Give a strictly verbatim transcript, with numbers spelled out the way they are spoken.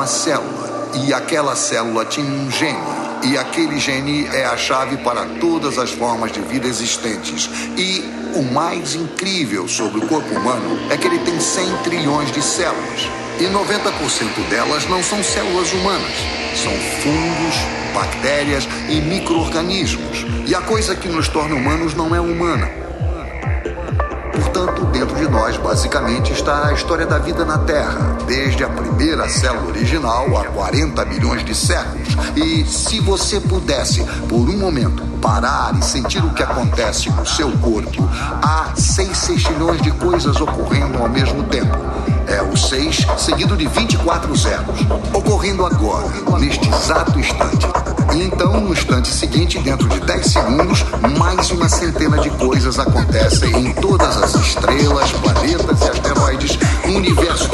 célula, e aquela célula tinha um gene. E aquele gene é a chave para todas as formas de vida existentes. E o mais incrível sobre o corpo humano é que ele tem cem trilhões de células. E noventa por cento delas não são células humanas. São fungos, bactérias e micro-organismos. E a coisa que nos torna humanos não é humana. Portanto, dentro de nós, basicamente, está a história da vida na Terra, desde a primeira célula original há quarenta milhões de séculos. E se você pudesse, por um momento, parar e sentir o que acontece no seu corpo, há seis sextilhões de coisas ocorrendo ao mesmo tempo. É o seis seguido de vinte e quatro zeros, ocorrendo agora, neste exato instante. E então, no instante seguinte, dentro de dez segundos, mais uma centena de coisas acontecem em todas as estrelas, planetas e asteroides, no universo